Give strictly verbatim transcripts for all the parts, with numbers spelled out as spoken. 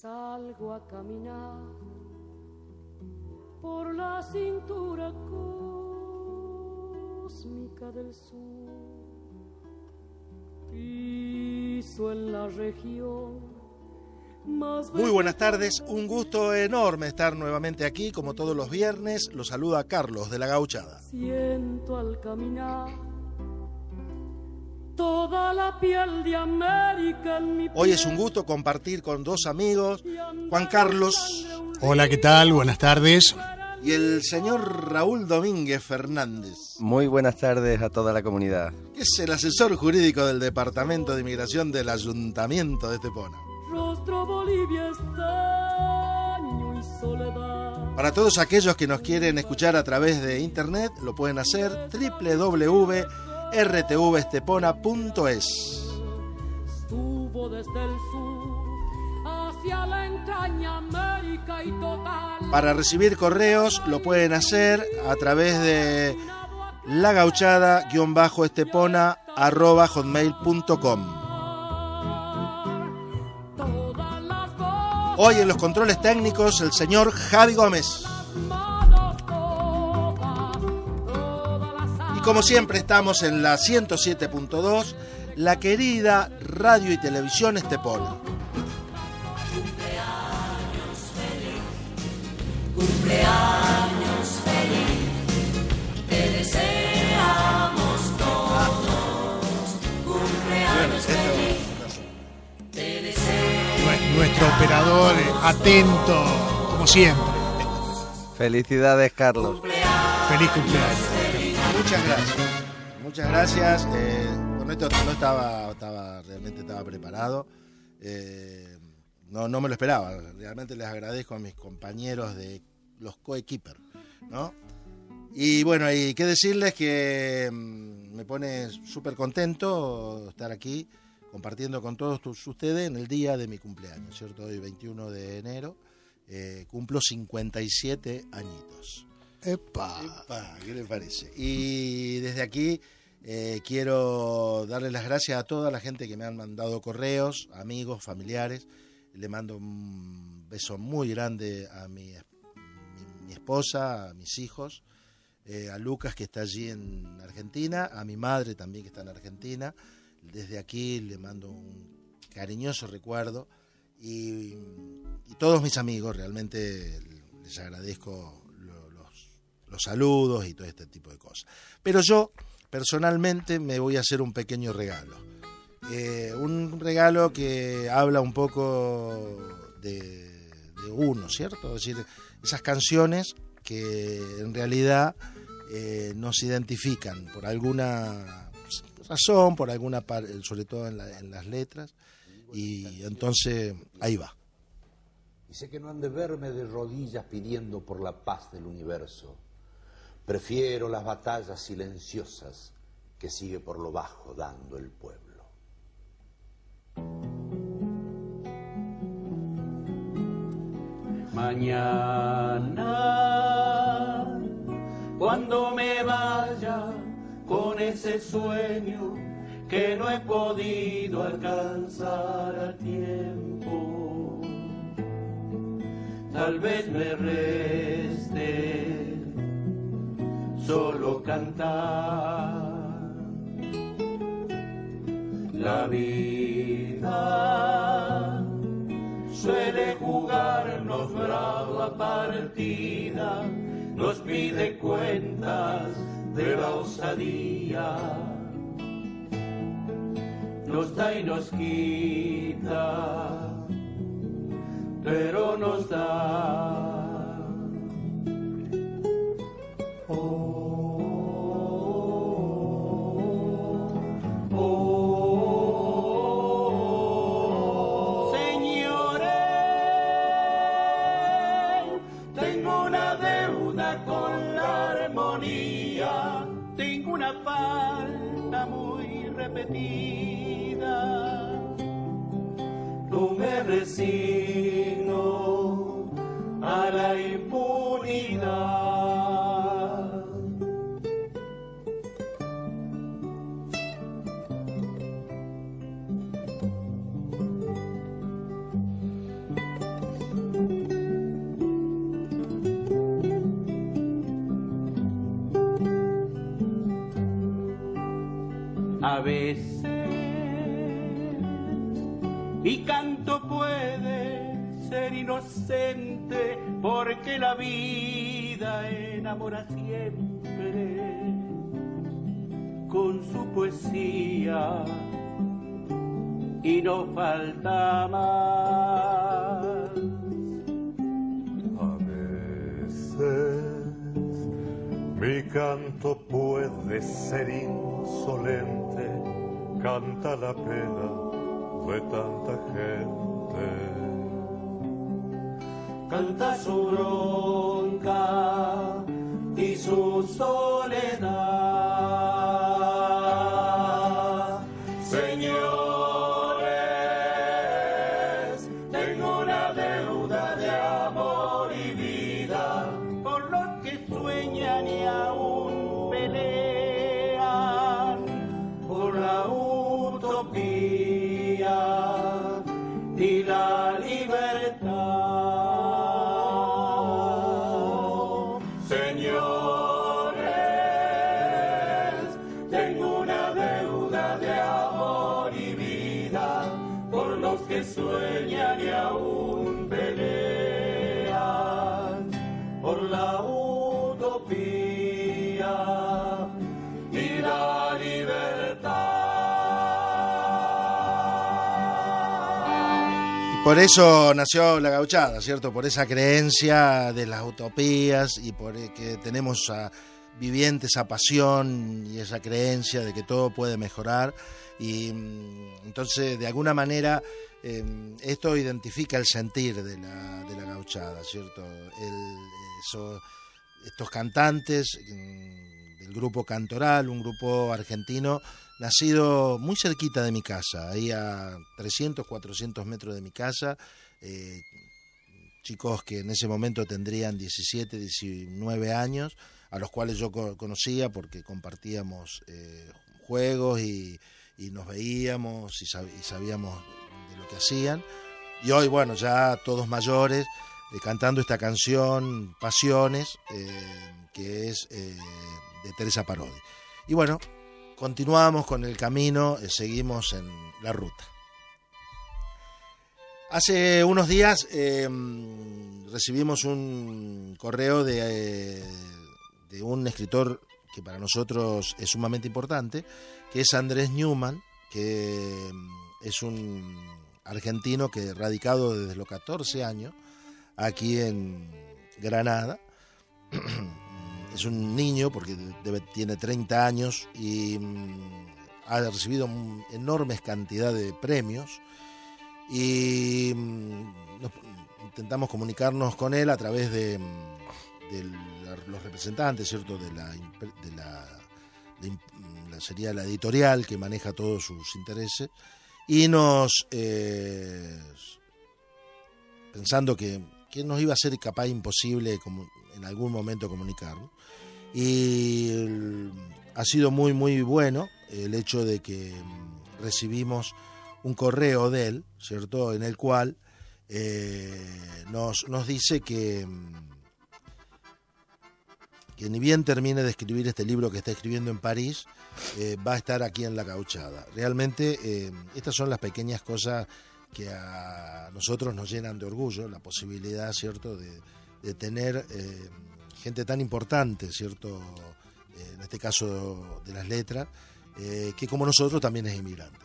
Salgo a caminar por la cintura cósmica del sur, piso en la región. Muy buenas tardes, un gusto enorme estar nuevamente aquí, como todos los viernes. Los saluda Carlos de la Gauchada. Siento al caminar toda la piel de América en mi piel. Hoy es un gusto compartir con dos amigos, Juan Carlos. Hola, ¿qué tal? Buenas tardes. Y el señor Raúl Domínguez Fernández. Muy buenas tardes a toda la comunidad. Que es el asesor jurídico del Departamento de Inmigración del Ayuntamiento de Estepona. Rostro Bolivia, estaño y soledad. Para todos aquellos que nos quieren escuchar a través de internet, lo pueden hacer doble u doble u doble u punto r t v estepona punto es. Estuvo desde el sur hacia la entraña América y total. Para recibir correos lo pueden hacer a través de lagauchada-estepona arroba hotmail punto com. Hoy en los controles técnicos el señor Javi Gómez. Y como siempre estamos en la ciento siete punto dos, la querida radio y televisión Estepona. Cumpleaños feliz, cumpleaños feliz, te deseamos todos. Cumpleaños feliz, te deseamos. Nuestro operador atento, como siempre. Felicidades, Carlos. Feliz cumpleaños. Muchas gracias. Muchas gracias. Eh, bueno, esto no estaba, estaba realmente estaba preparado. Eh, no, no me lo esperaba. Realmente les agradezco a mis compañeros de los coequiper, ¿no? Y bueno, y qué decirles que mmm, me pone súper contento estar aquí compartiendo con todos ustedes en el día de mi cumpleaños, ¿cierto? Hoy veintiuno de enero, eh, cumplo cincuenta y siete añitos. ¡Epa! Epa, ¿qué les parece? Y desde aquí eh, quiero darles las gracias a toda la gente que me han mandado correos, amigos, familiares. Le mando un beso muy grande a mi, mi, mi esposa, a mis hijos, eh, a Lucas, que está allí en Argentina, a mi madre también, que está en Argentina. Desde aquí le mando un cariñoso recuerdo y, y todos mis amigos, realmente les agradezco lo, los, los saludos y todo este tipo de cosas. Pero yo personalmente me voy a hacer un pequeño regalo, eh, un regalo que habla un poco de, de uno, ¿cierto? Es decir, esas canciones que en realidad eh, nos identifican por alguna razón, por alguna parte, sobre todo en, la, en las letras, y entonces ahí va. Y sé que no han de verme de rodillas pidiendo por la paz del universo. Prefiero las batallas silenciosas que sigue por lo bajo dando el pueblo. Mañana, cuando me vaya con ese sueño que no he podido alcanzar a tiempo, tal vez me reste solo cantar. La vida suele jugarnos brava partida, nos pide cuentas de la osadía, nos da y nos quita, pero nos da. Oh, oh, oh, señores, tengo una deuda con la armonía. Tengo una falta muy repetida. No me resigno a la impunidad. veces mi canto puede ser inocente porque la vida enamora siempre con su poesía y no falta más. A veces mi canto puede ser insolente, canta la pena de tanta gente. Canta su bronca y su soledad. Señores, tengo una deuda de amor y vida por los que sueñan y aún pelean por la utopía y la libertad. Señores, tengo una deuda de amor y vida por los que sueñan y aún pelean por la utopía y la libertad. Por eso nació La Gauchada, ¿cierto? Por esa creencia de las utopías y por que tenemos a, viviente esa pasión y esa creencia de que todo puede mejorar. Y entonces, de alguna manera, eh, esto identifica el sentir de la, de la Gauchada, ¿cierto? El, eso, estos cantantes eh, del grupo Cantoral, un grupo argentino nacido muy cerquita de mi casa, ahí a trescientos, cuatrocientos metros de mi casa, eh, chicos que en ese momento tendrían diecisiete, diecinueve años, a los cuales yo co- conocía porque compartíamos eh, juegos y, y nos veíamos y, sab- y sabíamos de lo que hacían. Y hoy, bueno, ya todos mayores, eh, cantando esta canción, Pasiones, eh, que es eh, de Teresa Parodi. Y bueno, continuamos con el camino, eh, seguimos en la ruta. Hace unos días eh, recibimos un correo de, de un escritor que para nosotros es sumamente importante, que es Andrés Newman, que es un argentino que radicado desde los catorce años aquí en Granada. Es un niño porque debe, tiene treinta años y mm, ha recibido enormes cantidades de premios y mm, nos, intentamos comunicarnos con él a través de, de la, los representantes, ¿cierto? De la, de la, de la sería la editorial que maneja todos sus intereses y nos eh, pensando que, que nos iba a ser capaz imposible como en algún momento comunicarnos. Y ha sido muy muy bueno el hecho de que recibimos un correo de él, ¿cierto? En el cual eh, nos, nos dice que, que ni bien termine de escribir este libro que está escribiendo en París, eh, va a estar aquí en La Gauchada. Realmente eh, estas son las pequeñas cosas que a nosotros nos llenan de orgullo, la posibilidad, ¿cierto?, de, de tener eh, gente tan importante, ¿cierto?, eh, en este caso de las letras, eh, que como nosotros también es inmigrante.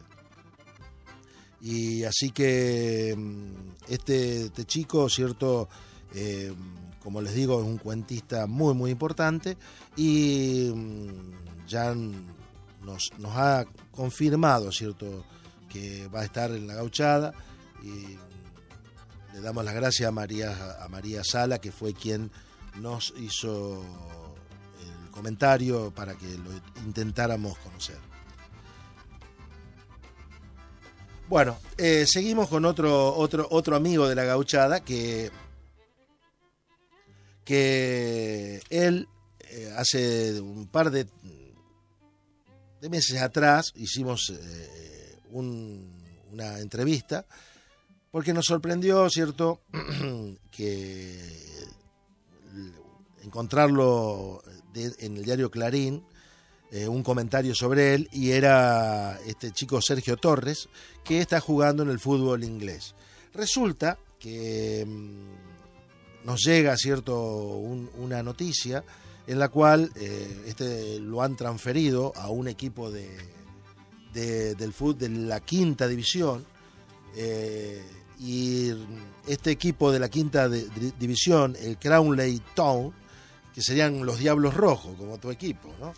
Y así que este, este chico, ¿cierto?, eh, como les digo, es un cuentista muy, muy importante y ya nos, nos ha confirmado, ¿cierto?, que va a estar en La Gauchada y le damos las gracias a María, a María Sala, que fue quien nos hizo el comentario para que lo intentáramos conocer. Bueno, eh, seguimos con otro, otro, otro amigo de La Gauchada que, que él eh, hace un par de, de meses atrás hicimos eh, un, una entrevista porque nos sorprendió, ¿cierto?, que encontrarlo de, en el diario Clarín eh, un comentario sobre él, y era este chico Sergio Torres, que está jugando en el fútbol inglés. Resulta que mmm, nos llega, cierto, un, una noticia en la cual eh, este lo han transferido a un equipo de, de del fútbol de la quinta división, eh, y este equipo de la quinta de, de, división, el Crawley Town, que serían los Diablos Rojos, como tu equipo, ¿no?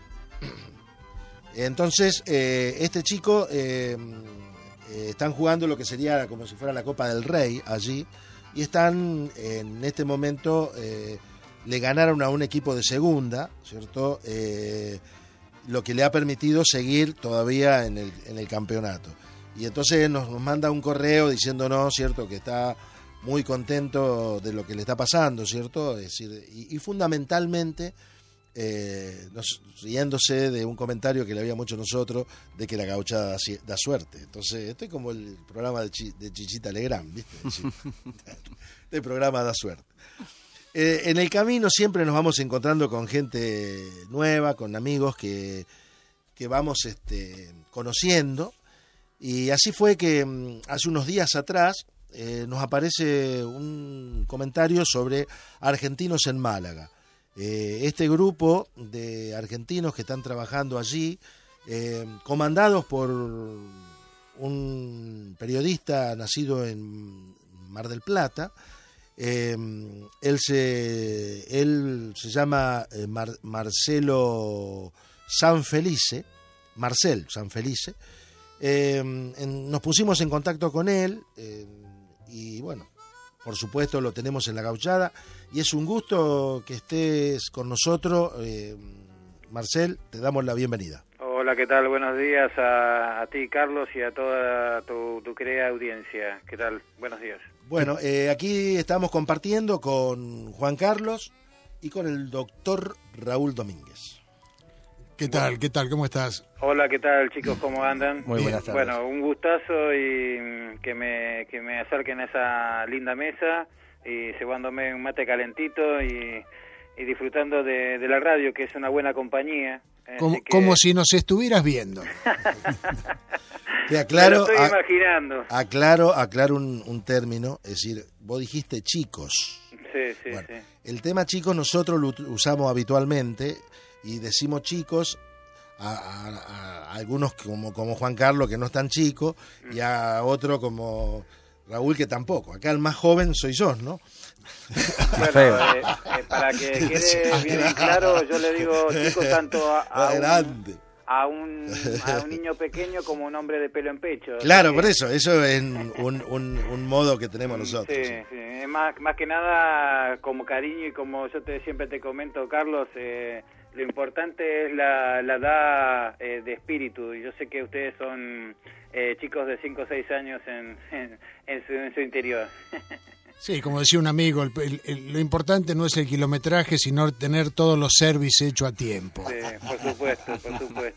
Entonces, eh, este chico eh, eh, están jugando lo que sería como si fuera la Copa del Rey allí, y están en este momento, eh, le ganaron a un equipo de segunda, ¿cierto? Eh, lo que le ha permitido seguir todavía en el, en el campeonato. Y entonces nos, nos manda un correo diciéndonos, ¿cierto?, que está muy contento de lo que le está pasando, ¿cierto? Es decir, y, y fundamentalmente eh, nos, riéndose de un comentario que le habíamos hecho nosotros de que la gauchada da, da suerte. Entonces, esto es como el programa de, Chi, de Chichita Legrand, ¿viste? Este programa da suerte. Eh, en el camino siempre nos vamos encontrando con gente nueva, con amigos que, que vamos este, conociendo. Y así fue que hace unos días atrás eh, nos aparece un comentario sobre argentinos en Málaga. Eh, este grupo de argentinos que están trabajando allí, eh, comandados por un periodista nacido en Mar del Plata, eh, él, se, él se llama eh, Mar, Marcelo Sanfelice, Marcel Sanfelice. Eh, en, nos pusimos en contacto con él eh, y bueno, por supuesto lo tenemos en la gauchada y es un gusto que estés con nosotros. eh, Marcel, te damos la bienvenida. Hola, ¿qué tal? Buenos días a, a ti, Carlos, y a toda tu, tu querida audiencia. ¿Qué tal? Buenos días. Bueno, eh, aquí estamos compartiendo con Juan Carlos y con el doctor Raúl Domínguez. ¿Qué tal? ¿Qué tal? ¿Cómo estás? Hola, ¿qué tal, chicos? ¿Cómo andan? Muy buenas tardes. Bueno, un gustazo y que me que me acerquen a esa linda mesa y cebándome un mate calentito y, y disfrutando de, de la radio, que es una buena compañía. Como, que... como si nos estuvieras viendo. Te aclaro, Me lo estoy a, imaginando. Aclaro, aclaro un, un término, es decir, vos dijiste chicos. Sí, sí, bueno, sí. El tema chicos nosotros lo usamos habitualmente y decimos chicos a, a, a algunos como, como Juan Carlos, que no es tan chico, y a otro como Raúl, que tampoco. Acá el más joven soy yo, ¿no? Bueno, eh, eh, para que quede bien claro, yo le digo chicos tanto a, a, un, a, un, a un niño pequeño como un hombre de pelo en pecho. Claro, ¿sí? Por eso, eso es un, un, un modo que tenemos nosotros. Sí, ¿sí? sí. Es más, más que nada como cariño y como yo te siempre te comento, Carlos, eh, lo importante es la, la edad eh, de espíritu. Y yo sé que ustedes son eh, chicos de cinco o seis años en, en, en, su, en su interior. Sí, como decía un amigo, el, el, el, lo importante no es el kilometraje, sino tener todos los servicios hechos a tiempo. Sí, por supuesto, por supuesto.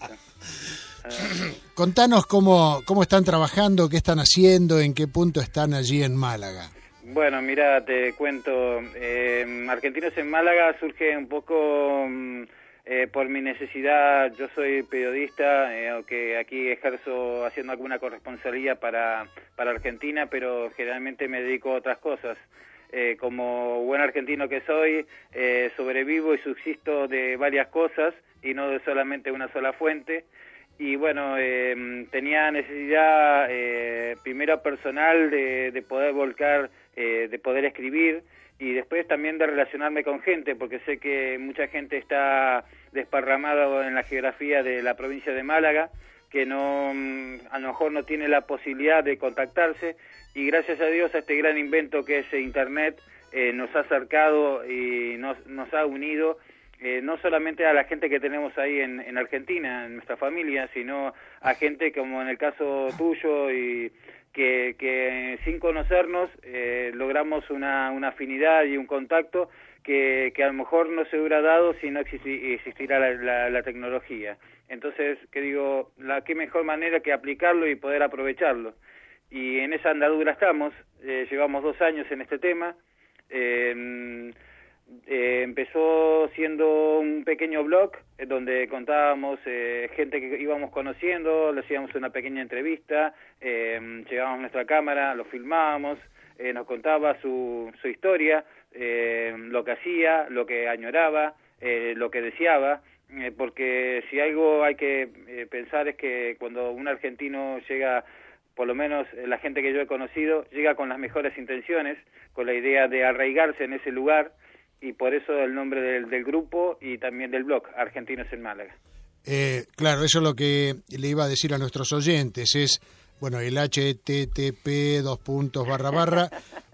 Uh, Contanos cómo, cómo están trabajando, qué están haciendo, en qué punto están allí en Málaga. Bueno, mira, te cuento, eh, Argentinos en Málaga surge un poco eh, por mi necesidad. Yo soy periodista, eh, aunque aquí ejerzo haciendo alguna corresponsalía para, para Argentina, pero generalmente me dedico a otras cosas. Eh, como buen argentino que soy, eh, sobrevivo y subsisto de varias cosas y no de solamente una sola fuente. Y bueno, eh, tenía necesidad eh, primero personal de, de poder volcar, eh, de poder escribir y después también de relacionarme con gente, porque sé que mucha gente está desparramada en la geografía de la provincia de Málaga, que no a lo mejor no tiene la posibilidad de contactarse, y gracias a Dios a este gran invento que es Internet eh, nos ha acercado y nos, nos ha unido. Eh, no solamente a la gente que tenemos ahí en, en Argentina, en nuestra familia, sino a gente como en el caso tuyo y que, que sin conocernos eh, logramos una, una afinidad y un contacto que, que a lo mejor no se hubiera dado si no existi, existiera la, la, la tecnología. Entonces, que digo, la qué mejor manera que aplicarlo y poder aprovecharlo. Y en esa andadura estamos, eh, llevamos dos años en este tema. Eh, Eh, empezó siendo un pequeño blog eh, donde contábamos eh, gente que íbamos conociendo, le hacíamos una pequeña entrevista, eh, llevábamos nuestra cámara, lo filmábamos, eh, nos contaba su, su historia, eh, lo que hacía, lo que añoraba, eh, lo que deseaba, eh, porque si algo hay que eh, pensar es que cuando un argentino llega, por lo menos la gente que yo he conocido, llega con las mejores intenciones, con la idea de arraigarse en ese lugar, y por eso el nombre del, del grupo y también del blog, Argentinos en Málaga. Eh, claro, eso es lo que le iba a decir a nuestros oyentes, es, bueno, el H T T P dos puntos barra barra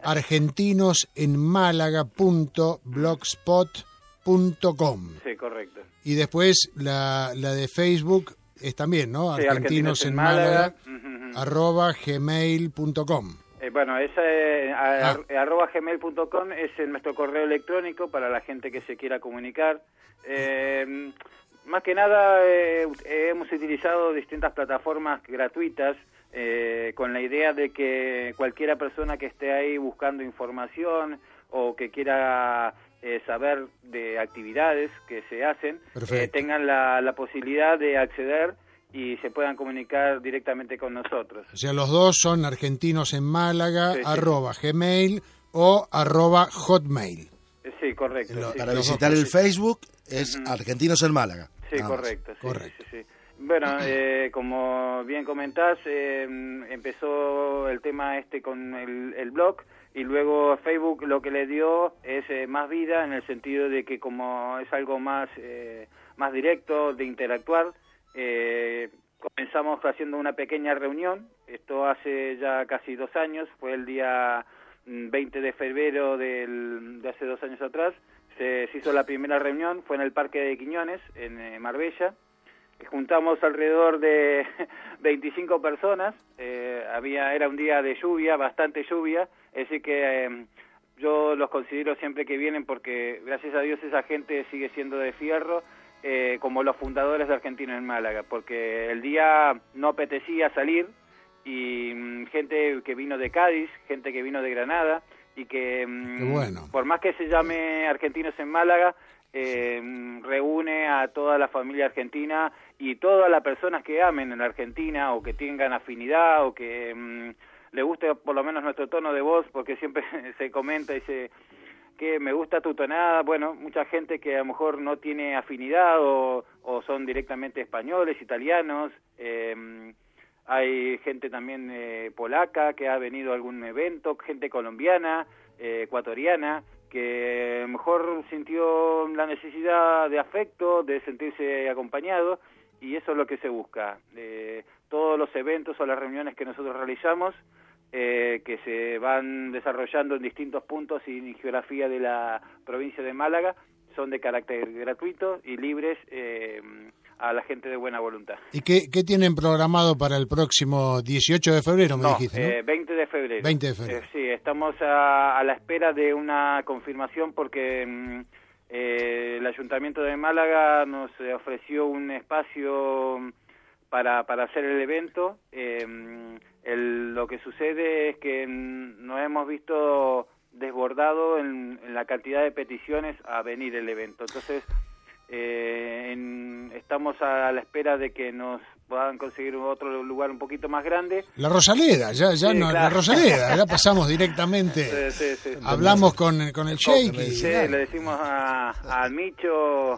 argentinosenmálaga punto blogspot punto com. Sí, correcto. Y después la, la de Facebook es también, ¿no? Sí, Argentinos en Málaga, arroba gmail punto com. Eh, bueno, esa eh, a, Ah. a, arroba gmail punto com es eh, nuestro correo electrónico para la gente que se quiera comunicar. Eh, más que nada eh, hemos utilizado distintas plataformas gratuitas eh, con la idea de que cualquiera persona que esté ahí buscando información o que quiera eh, saber de actividades que se hacen, eh, tengan la, la posibilidad de acceder y se puedan comunicar directamente con nosotros. O sea, los dos son argentinos en Málaga, Sí, sí. arroba gmail o arroba hotmail. Sí, correcto. Lo- sí, para sí. visitar el Facebook es Argentinos en Málaga. Sí, nada más. correcto. Sí, sí, sí. Bueno, eh, como bien comentás, eh, empezó el tema este con el, el blog y luego Facebook lo que le dio es eh, más vida en el sentido de que como es algo más, eh, más directo de interactuar, eh, comenzamos haciendo una pequeña reunión. Esto hace ya casi dos años, fue el día mm, veinte de febrero del, de hace dos años atrás. Se, se hizo la primera reunión, fue en el Parque de Quiñones, en eh, Marbella. Juntamos alrededor de veinticinco personas, eh, había era un día de lluvia, bastante lluvia, así que eh, yo los considero siempre que vienen porque gracias a Dios esa gente sigue siendo de fierro, eh, como los fundadores de Argentinos en Málaga, porque el día no apetecía salir y mm, gente que vino de Cádiz, gente que vino de Granada y que mm, Qué bueno. por más que se llame Argentinos en Málaga, eh, reúne a toda la familia argentina y todas las personas que amen en Argentina o que tengan afinidad o que mm, le guste por lo menos nuestro tono de voz, porque siempre se comenta y se que me gusta tu tonada. Bueno, mucha gente que a lo mejor no tiene afinidad o, o son directamente españoles, italianos, eh, hay gente también eh, polaca que ha venido a algún evento, gente colombiana, eh, ecuatoriana, que a lo mejor sintió la necesidad de afecto, de sentirse acompañado, y eso es lo que se busca. Eh, todos los eventos o las reuniones que nosotros realizamos, eh, que se van desarrollando en distintos puntos y geografía de la provincia de Málaga, son de carácter gratuito y libres eh, a la gente de buena voluntad. ¿Y qué, qué tienen programado para el próximo dieciocho de febrero, me No, dijiste, ¿no? eh, veinte de febrero. veinte de febrero. Eh, sí, estamos a, a la espera de una confirmación porque mm, eh, el Ayuntamiento de Málaga nos eh, ofreció un espacio para, para hacer el evento. Eh, el, lo que sucede es que mm, nos hemos visto desbordado en, en la cantidad de peticiones a venir el evento. Entonces, eh, en, estamos a la espera de que nos puedan conseguir otro lugar un poquito más grande. La Rosaleda, ya, ya Sí, no, claro. la Rosaleda, ya pasamos directamente. Sí, sí, sí. Hablamos con, con el Sheikh. y- Sí, le decimos a, a Micho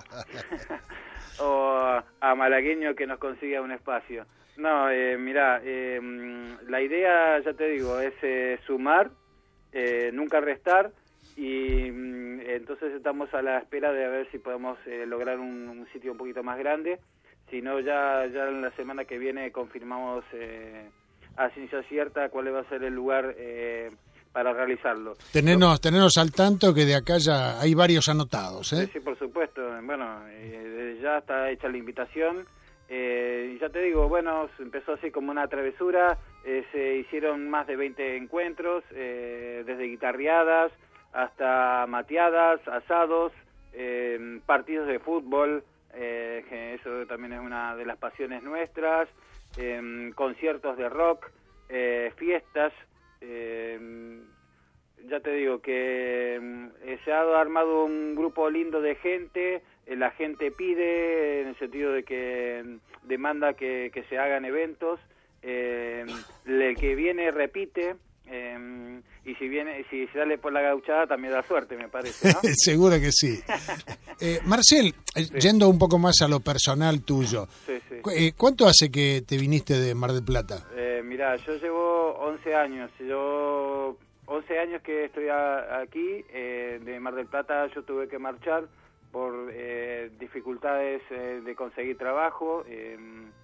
o a Malagueño que nos consiga un espacio. No, eh, mirá, eh, la idea, ya te digo, es eh, sumar, eh, nunca restar, y mm, entonces estamos a la espera de a ver si podemos eh, lograr un, un sitio un poquito más grande. Si no, ya, ya en la semana que viene confirmamos eh, a ciencia cierta cuál va a ser el lugar eh, para realizarlo. Tenernos, tenernos al tanto que de acá ya hay varios anotados, ¿eh? Sí, sí, por supuesto. Bueno, eh, desde ya está hecha la invitación. Eh, y ya te digo, bueno, empezó así como una travesura. Eh, se hicieron más de veinte encuentros, eh, desde guitarreadas hasta mateadas, asados, eh, partidos de fútbol, eh, que eso también es una de las pasiones nuestras, eh, conciertos de rock, eh, fiestas. Eh, ya te digo que eh, se ha armado un grupo lindo de gente, eh, la gente pide, en el sentido de que eh, demanda que, que se hagan eventos, eh, el que viene repite, eh, y si viene, si sale por la gauchada también da suerte, me parece, ¿no? Seguro que sí. eh, Marcel, sí. Yendo un poco más a lo personal tuyo, sí, sí. ¿cu eh, ¿cuánto hace que te viniste de Mar del Plata? Eh, mirá, yo llevo once años, yo once años que estoy a, aquí, eh, de Mar del Plata yo tuve que marchar por eh, dificultades eh, de conseguir trabajo, eh,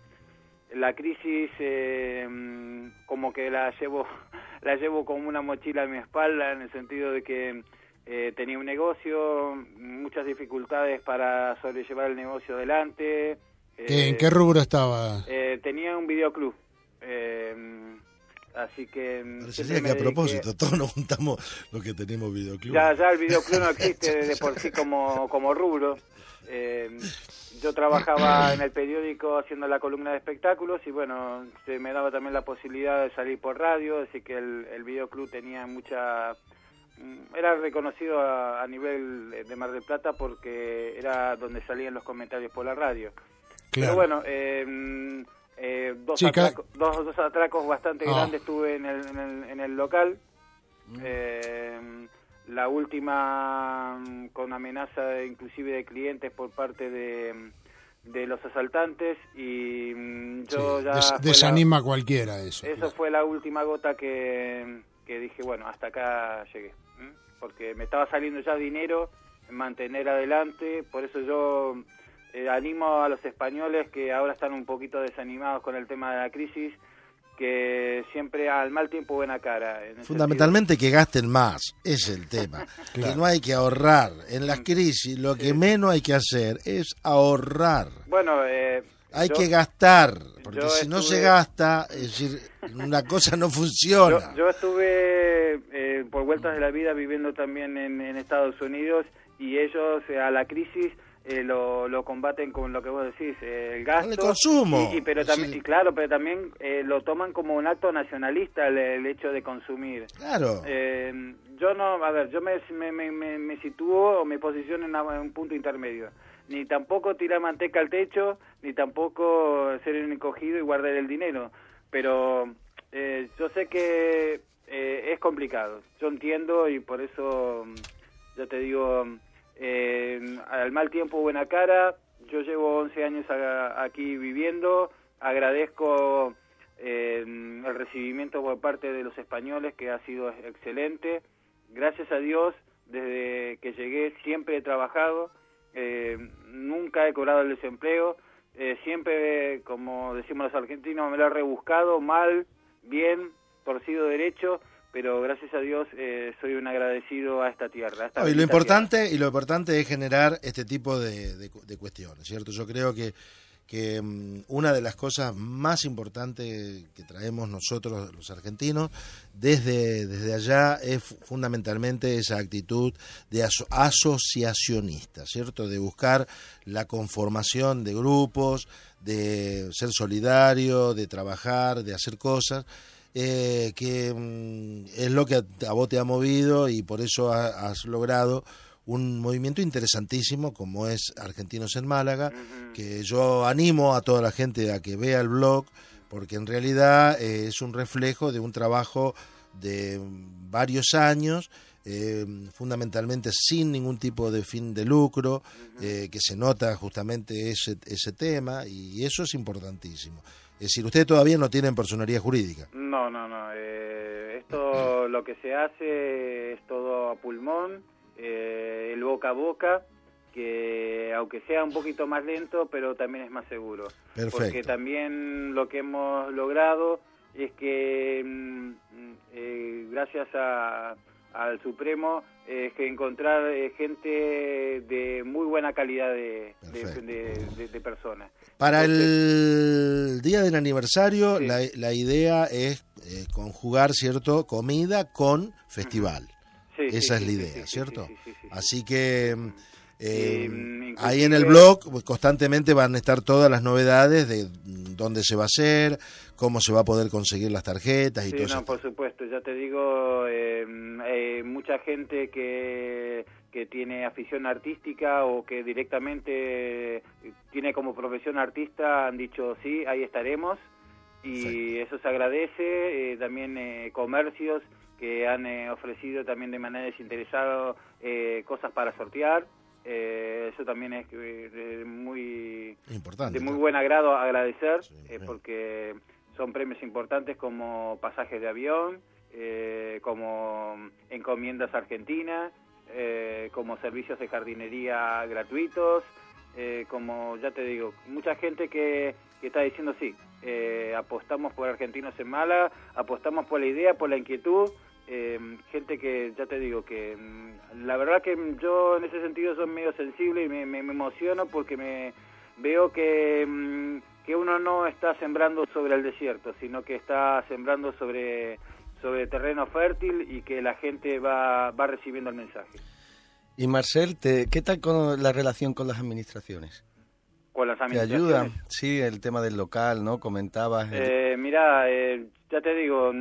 la crisis eh, como que la llevo la llevo como una mochila en mi espalda, en el sentido de que eh, tenía un negocio, muchas dificultades para sobrellevar el negocio adelante. Eh, ¿En qué rubro estaba? Eh, tenía un videoclub, eh, así que... Parecería que a propósito, todos nos juntamos los que tenemos videoclub. Ya, ya el videoclub no existe de por sí como, como rubro. Eh, yo trabajaba en el periódico haciendo la columna de espectáculos y bueno, se me daba también la posibilidad de salir por radio, así que el, el videoclub tenía mucha... Era reconocido a, a nivel de Mar del Plata porque era donde salían los comentarios por la radio. Claro. Pero bueno, eh, eh, dos, sí, atraco, cada... dos, dos atracos bastante oh. grandes tuve en el, en el, en el local. Mm. Eh, la última con amenaza de, inclusive de clientes por parte de, de los asaltantes y yo sí, ya... Des, desanima a cualquiera eso. Eso claro. Fue la última gota que, que dije, bueno, hasta acá llegué. ¿Mm? Porque me estaba saliendo ya dinero, mantener adelante, por eso yo... Eh, animo a los españoles que ahora están un poquito desanimados con el tema de la crisis, que siempre al mal tiempo buena cara. Fundamentalmente sentido. Que gasten más, es el tema. Claro. Que no hay que ahorrar. En las crisis lo que sí. menos hay que hacer es ahorrar. Bueno, eh, hay yo, que gastar, porque si estuve... no se gasta, es decir, una cosa no funciona. Yo, yo estuve eh, por vueltas de la vida viviendo también en, en Estados Unidos y ellos eh, a la crisis... Eh, lo, lo combaten con lo que vos decís, eh, el gasto, el consumo, y, y pero también, sí. y claro, pero también eh, lo toman como un acto nacionalista el, el hecho de consumir. Claro. Eh, yo no, a ver, yo me me, me, me sitúo o me posiciono en, una, en un punto intermedio. Ni tampoco tirar manteca al techo, ni tampoco ser un encogido y guardar el dinero. Pero eh, yo sé que eh, es complicado. Yo entiendo y por eso ya te digo. Eh, al mal tiempo buena cara, yo llevo once años a, aquí viviendo, agradezco eh, el recibimiento por parte de los españoles que ha sido excelente, gracias a Dios desde que llegué siempre he trabajado, eh, nunca he cobrado el desempleo, eh, siempre, como decimos los argentinos, me lo he rebuscado mal, bien, torcido derecho, pero gracias a Dios eh, soy un agradecido a esta tierra. A esta no, y lo importante tierra. y lo importante es generar este tipo de, de, de cuestiones, ¿cierto? Yo creo que que um, una de las cosas más importantes que traemos nosotros los argentinos desde desde allá es fundamentalmente esa actitud de aso asociacionista, ¿cierto? De buscar la conformación de grupos, de ser solidario, de trabajar, de hacer cosas. Eh, que mm, es lo que a, a vos te ha movido y por eso ha, has logrado un movimiento interesantísimo como es Argentinos en Málaga, uh-huh. que yo animo a toda la gente a que vea el blog porque en realidad eh, es un reflejo de un trabajo de varios años, eh, fundamentalmente sin ningún tipo de fin de lucro, uh-huh. eh, que se nota justamente ese, ese tema y eso es importantísimo. Es decir, ustedes todavía no tienen personería jurídica. No, no, no. Eh, esto lo que se hace es todo a pulmón, eh, el boca a boca, que aunque sea un poquito más lento, pero también es más seguro. Perfecto. Porque también lo que hemos logrado es que, eh, gracias a, al Supremo, es que encontrar eh, gente de muy buena calidad de, de, de, de, de personas. Para Entonces, el día del aniversario, sí. la, la idea es eh, conjugar, ¿cierto?, comida con festival. Sí, Esa sí, es la idea, sí, ¿cierto? Sí, sí, sí, sí, sí. Así que Eh, Sí, ahí en el blog pues, constantemente van a estar todas las novedades de dónde se va a hacer, cómo se va a poder conseguir las tarjetas y Sí, todo no, eso. por supuesto, ya te digo, eh, eh, mucha gente que, que tiene afición artística o que directamente tiene como profesión artista han dicho sí, ahí estaremos, y sí, eso se agradece. Eh, también eh, comercios que han eh, ofrecido también de manera desinteresada eh, cosas para sortear. Eh, eso también es eh, muy importante, de muy claro. buen agrado agradecer, Sí, eh, porque son premios importantes como pasajes de avión, eh, como encomiendas argentinas, eh, como servicios de jardinería gratuitos, eh, como ya te digo, mucha gente que, que está diciendo sí, eh, apostamos por Argentinos en Málaga, apostamos por la idea, por la inquietud. Eh, gente que, ya te digo, que mm, la verdad que yo en ese sentido soy medio sensible y me, me, me emociono porque me veo que, mm, que uno no está sembrando sobre el desierto, sino que está sembrando sobre, sobre terreno fértil y que la gente va, va recibiendo el mensaje. Y Marcel, te, ¿qué tal con la relación con las administraciones? Con las ¿Te administraciones. ayuda? Sí, el tema del local, ¿no? Comentabas. el- Eh, mira, eh, ya te digo,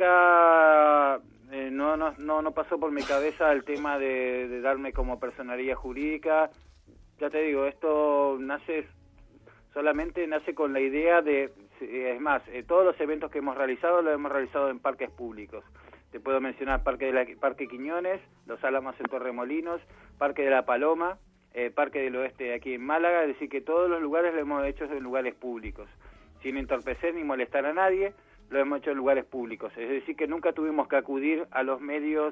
nunca, eh, no, no, no, no pasó por mi cabeza el tema de, de darme como personería jurídica. Ya te digo, esto nace, solamente nace con la idea de, es más, eh, todos los eventos que hemos realizado los hemos realizado en parques públicos. Te puedo mencionar Parque de la, Parque Quiñones, Los Álamos en Torremolinos, Parque de la Paloma, eh, Parque del Oeste aquí en Málaga, es decir que todos los lugares lo hemos hecho en lugares públicos, sin entorpecer ni molestar a nadie, lo hemos hecho en lugares públicos, es decir que nunca tuvimos que acudir a los medios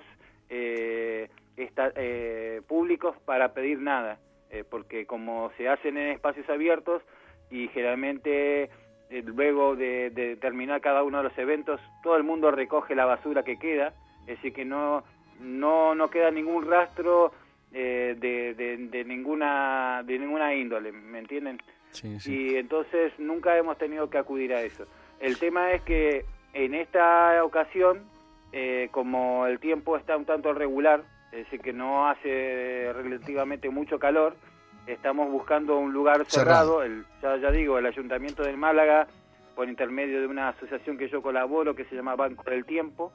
eh, esta, eh, públicos para pedir nada, eh, porque como se hacen en espacios abiertos y generalmente eh, luego de, de terminar cada uno de los eventos, todo el mundo recoge la basura que queda, es decir que no, no, no queda ningún rastro Eh, de, de, de ninguna de ninguna índole, ¿me entienden? Sí, sí. Y entonces nunca hemos tenido que acudir a eso. El tema es que en esta ocasión, eh, como el tiempo está un tanto irregular, es decir, que no hace relativamente mucho calor, estamos buscando un lugar cerrado, Cerrado. el, ya, ya digo, el Ayuntamiento de Málaga, por intermedio de una asociación que yo colaboro, que se llama Banco del Tiempo,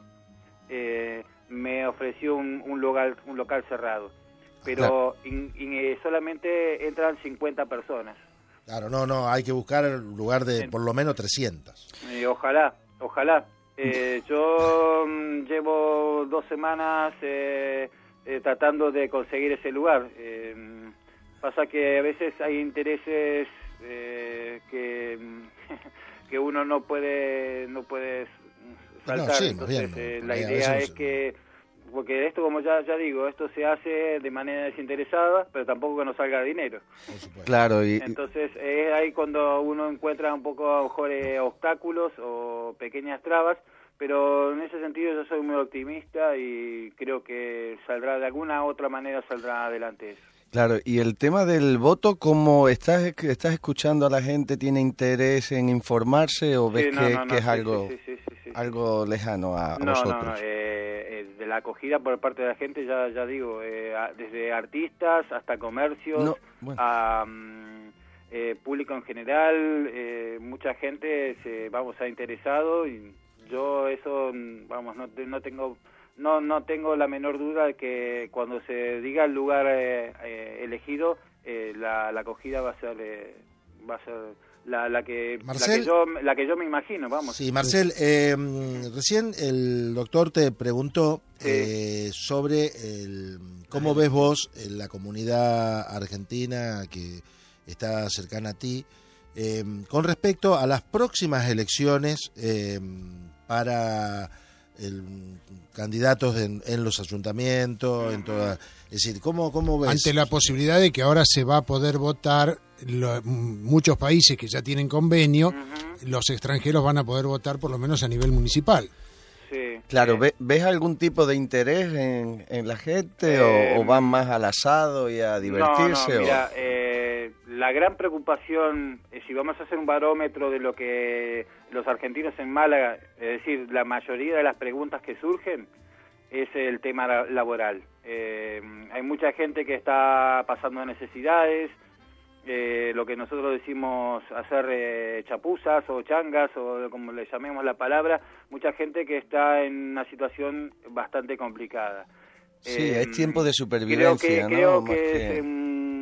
eh, me ofreció un, un local un local cerrado. Pero in, in, eh, solamente entran cincuenta personas. Claro, no, no, hay que buscar un lugar de por lo menos trescientas. Eh, ojalá, ojalá. Eh, yo mm, llevo dos semanas eh, eh, tratando de conseguir ese lugar. Eh, pasa que a veces hay intereses eh, que, que uno no puede no puede saltar. No, sí, Entonces, bien, eh, no, la a idea veces- es que porque esto, como ya ya digo, esto se hace de manera desinteresada, pero tampoco que no salga dinero. Claro, y, Entonces es ahí cuando uno encuentra un poco a lo mejor eh, obstáculos o pequeñas trabas, pero en ese sentido yo soy muy optimista y creo que saldrá de alguna otra manera saldrá adelante eso. claro, y el tema del voto, ¿cómo estás estás escuchando a la gente? ¿Tiene interés en informarse o ves Sí, no, que, no, no, que es sí, algo sí, sí, sí, sí. algo lejano a, a No, no, vosotros? no, eh, eh, de la acogida por parte de la gente, ya ya digo, eh, a- desde artistas hasta comercios, No, bueno. a mm, eh, público en general, eh, mucha gente se, vamos, ha interesado y yo eso, mm, vamos, no, te- no tengo no no tengo la menor duda de que cuando se diga el lugar eh, eh, elegido, eh, la, la acogida va a ser eh, va a ser la, la que la Marcel. que yo la que yo me imagino, vamos. Sí, Marcel, eh, recién el doctor te preguntó Sí. eh, sobre el, cómo ves vos en la comunidad argentina que está cercana a ti, eh, con respecto a las próximas elecciones eh, para el, candidatos en, en los ayuntamientos, en toda, es decir, ¿cómo, cómo ves? Ante la posibilidad de que ahora se va a poder votar, lo- muchos países que ya tienen convenio, Ujú. los extranjeros van a poder votar por lo menos a nivel municipal. Sí, Claro, sí. ¿ve- ¿ves algún tipo de interés en, en la gente Eh, o, o van más al asado y a divertirse? No, no, o- mira, eh, la gran preocupación, eh, si vamos a hacer un barómetro de lo que los argentinos en Málaga, es decir, la mayoría de las preguntas que surgen, es el tema la- laboral. Eh, hay mucha gente que está pasando necesidades, eh, lo que nosotros decimos hacer eh, chapuzas o changas o como le llamemos la palabra, mucha gente que está en una situación bastante complicada. Sí, Eh, es tiempo de supervivencia, creo que, ¿no? Creo Más que que- es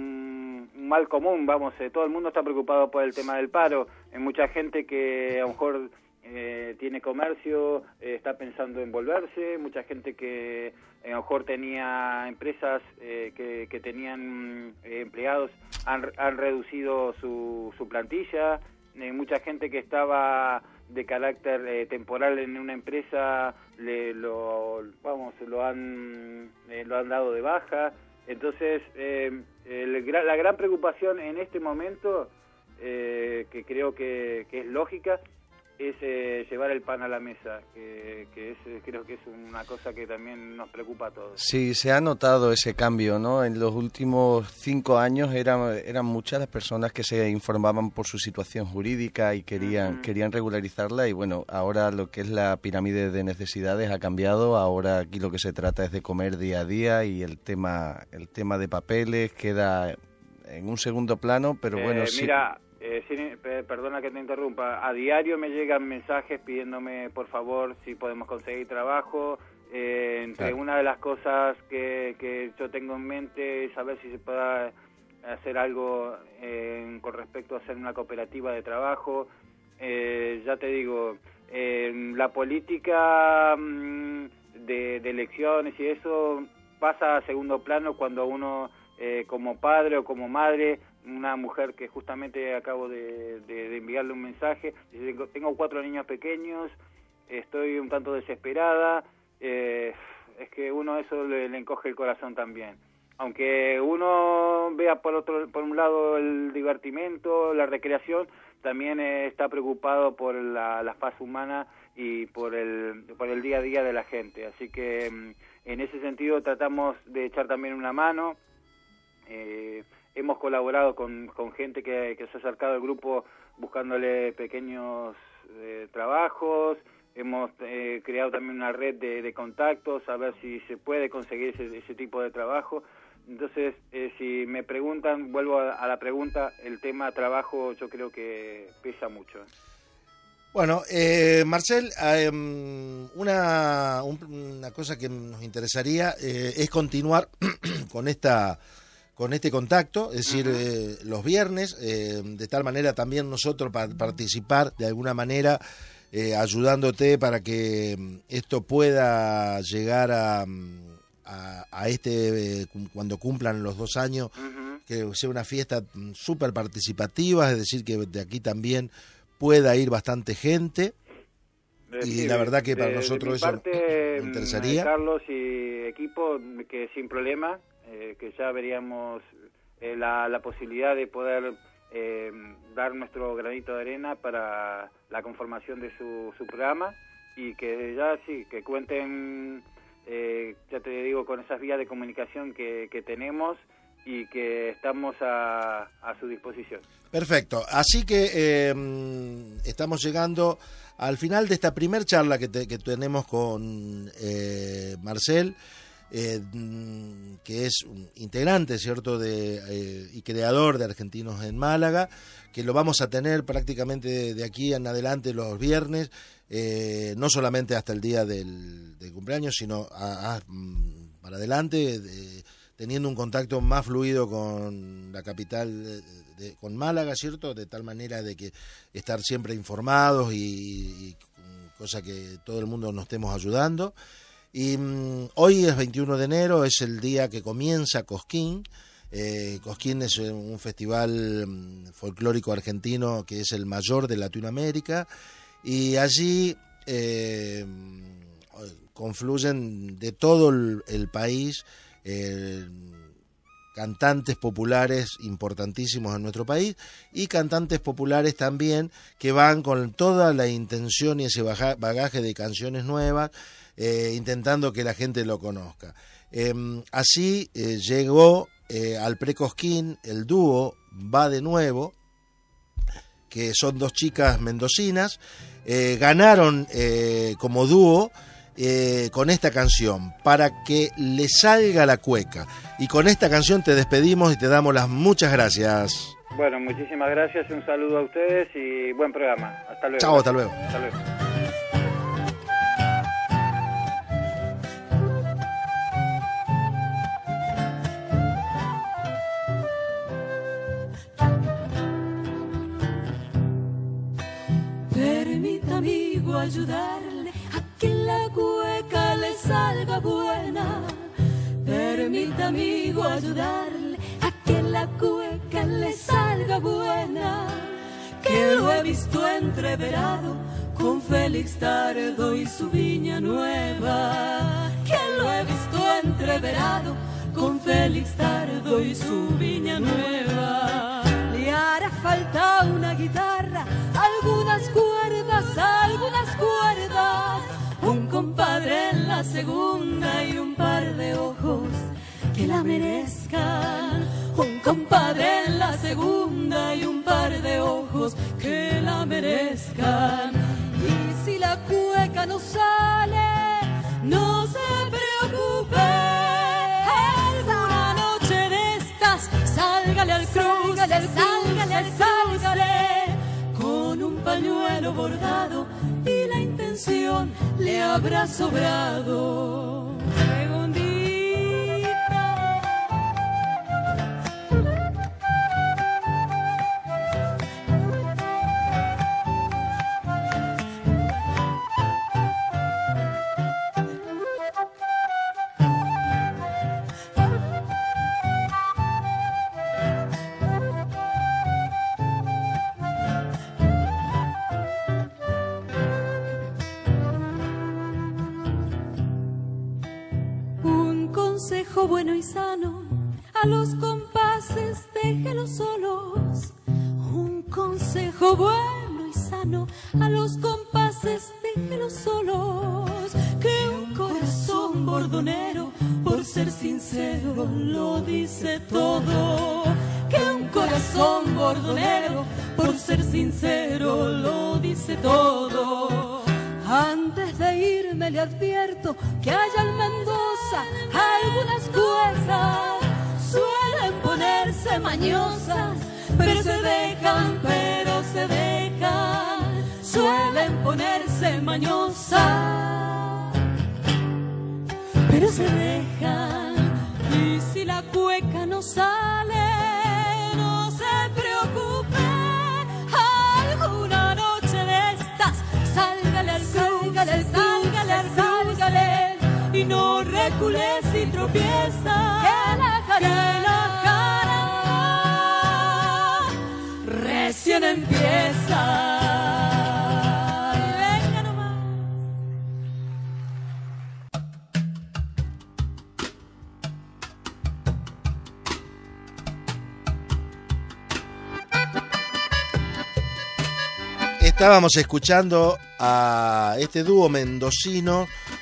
un, un mal común, vamos, eh, todo el mundo está preocupado por el tema del paro, hay mucha gente que a lo mejor eh, tiene comercio, eh, está pensando en volverse, mucha gente que eh, a lo mejor tenía empresas eh, que, que tenían eh, empleados, han, han reducido su, su plantilla, eh, mucha gente que estaba de carácter eh, temporal en una empresa le lo vamos lo han eh, lo han dado de baja. Entonces eh, el, gra- la gran preocupación en este momento eh, que creo que, que es lógica es eh, llevar el pan a la mesa, que, que es, eh, creo que es una cosa que también nos preocupa a todos. Sí, se ha notado ese cambio, ¿no? En los últimos cinco años eran, eran muchas las personas que se informaban por su situación jurídica y querían, Ujú. querían regularizarla y bueno, ahora lo que es la pirámide de necesidades ha cambiado, ahora aquí lo que se trata es de comer día a día y el tema, el tema de papeles queda en un segundo plano, pero Eh, bueno, sí. Mira, eh, sin- pe- perdona que te interrumpa, a diario me llegan mensajes pidiéndome por favor si podemos conseguir trabajo. Eh, entre Claro. una de las cosas que, que yo tengo en mente es saber si se puede hacer algo eh, con respecto a hacer una cooperativa de trabajo. Eh, ya te digo, eh, la política mm, de, de elecciones y eso pasa a segundo plano cuando uno eh, como padre o como madre, una mujer que justamente acabo de, de- de enviarle un mensaje, dice, tengo, tengo cuatro niños pequeños, estoy un tanto desesperada, eh, es que uno eso le, le encoge el corazón también. Aunque uno vea por otro, por un lado el divertimento, la recreación, también eh, está preocupado por la, la paz humana y por el, por el día a día de la gente. Así que mm, en ese sentido tratamos de echar también una mano. Eh, hemos colaborado con, con gente que, que se ha acercado al grupo buscándole pequeños eh, trabajos. Hemos eh, creado también una red de, de contactos a ver si se puede conseguir ese, ese tipo de trabajo. Entonces, eh, si me preguntan, vuelvo a, a la pregunta, el tema trabajo yo creo que pesa mucho. Bueno, eh, Marcel, eh, una, un- una cosa que nos interesaría eh, es continuar con esta con este contacto, es decir, eh, los viernes, eh, de tal manera también nosotros pa- participar de alguna manera eh, ayudándote para que mm, esto pueda llegar a, mm, a, a este, eh, cum- cuando cumplan los dos años, Ujú. que sea una fiesta mm, súper participativa, es decir, que de aquí también pueda ir bastante gente. Eh, Y sí, la verdad que para de- de nosotros mi eso parte, me interesaría. mm, Carlos y equipo, que sin problema, eh, que ya veríamos eh, la, la posibilidad de poder eh, dar nuestro granito de arena para la conformación de su, su programa y que ya sí, que cuenten, eh, ya te digo, con esas vías de comunicación que, que tenemos y que estamos a, a su disposición. Perfecto, así que eh, estamos llegando al final de esta primer charla que, te- que tenemos con eh, Marcel, eh, mm, que es un integrante, ¿cierto?, de, eh, y creador de Argentinos en Málaga, que lo vamos a tener prácticamente de, de aquí en adelante los viernes, eh, no solamente hasta el día del, del cumpleaños, sino a- a- mm, para adelante, de- teniendo un contacto más fluido con la capital, de- de- con Málaga, ¿cierto? De tal manera de que estar siempre informados y, y cosa que todo el mundo nos estemos ayudando. Y mm, hoy es veintiuno de enero, es el día que comienza Cosquín. Eh, Cosquín es un festival mm, folclórico argentino que es el mayor de Latinoamérica y allí eh, confluyen de todo el, el país eh, cantantes populares importantísimos en nuestro país y cantantes populares también que van con toda la intención y ese baja- bagaje de canciones nuevas, eh, intentando que la gente lo conozca. Eh, así eh, llegó eh, al Precosquín el dúo Va de Nuevo, que son dos chicas mendocinas, eh, ganaron eh, como dúo eh, con esta canción, Para que le salga la cueca. Y con esta canción te despedimos y te damos las muchas gracias. Bueno, muchísimas gracias, un saludo a ustedes y buen programa. Hasta luego. Chao, hasta luego. Hasta luego. Permita, amigo, ayudarle a que la cueca le salga buena. Permita, amigo, ayudarle a que la cueca le salga buena. Que lo he visto entreverado con Félix Tardo y su viña nueva. Que lo he visto entreverado con Félix Tardo y su viña nueva. Le hará falta una guitarra, algunas cuerdas, algunas cuerdas, un compadre en la segunda y un par de ojos que la merezcan. Un compadre en la segunda y un par de ojos que la merezcan. Y si la cueca no sale, no se preocupe. Alguna noche de estas, sálgale al cruce, sálgale, sálgale, sálgale, con un pañuelo bordado y la intención le habrá sobrado. Consejo bueno y sano, a los compases déjelos solos. Un consejo bueno y sano, a los compases déjelos solos. Que un corazón bordonero, por ser sincero, lo dice todo. Que un corazón bordonero, por ser sincero, lo dice todo. Antes de irme le advierto que allá en Mendoza algunas cosas suelen ponerse mañosas, pero se dejan, pero se dejan, suelen ponerse mañosas, pero se dejan. Y si la cueca no sale, no se preocupe, alguna noche de estas, sálgale al sálgale, sálgale, sálgale, y no recules y tropieza, que la jarana recién empieza. Venga nomás. Estábamos escuchando a este dúo mendocino,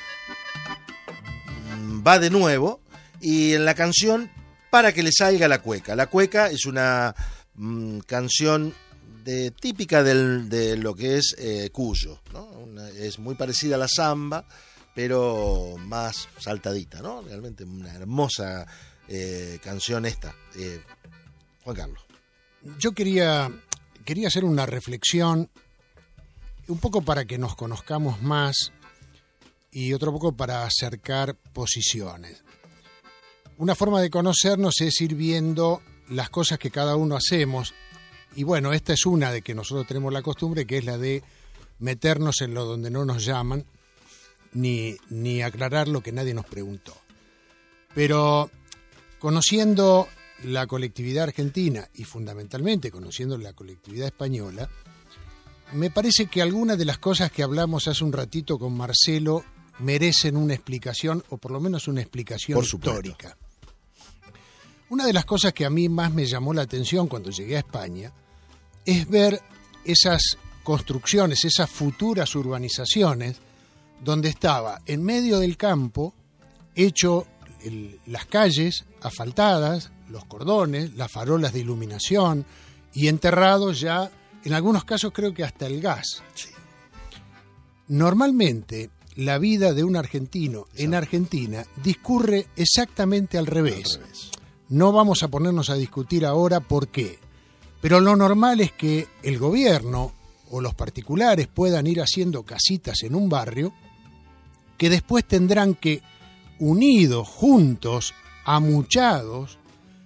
Va de Nuevo, y en la canción Para que le salga la cueca. La cueca es una mmm, canción de, típica del, de lo que es eh, Cuyo, ¿no? Una, es muy parecida a la samba, pero más saltadita, ¿no? Realmente una hermosa eh, canción esta. Eh, Juan Carlos. Yo quería, quería hacer una reflexión, un poco para que nos conozcamos más y otro poco para acercar posiciones. Una forma de conocernos es ir viendo las cosas que cada uno hacemos, y bueno, esta es una de que nosotros tenemos la costumbre, que es la de meternos en lo donde no nos llaman, ni, ni aclarar lo que nadie nos preguntó. Pero conociendo la colectividad argentina y fundamentalmente conociendo la colectividad española, me parece que algunas de las cosas que hablamos hace un ratito con Marcelo merecen una explicación, o por lo menos una explicación histórica. Una de las cosas que a mí más me llamó la atención cuando llegué a España es ver esas construcciones, esas futuras urbanizaciones, donde estaba en medio del campo, hecho el, las calles asfaltadas, los cordones, las farolas de iluminación, y enterrados ya, en algunos casos creo que hasta el gas. Sí. Normalmente la vida de un argentino en Argentina discurre exactamente al revés. Al revés. No vamos a ponernos a discutir ahora por qué, pero lo normal es que el gobierno o los particulares puedan ir haciendo casitas en un barrio que después tendrán que, unidos, juntos, amuchados,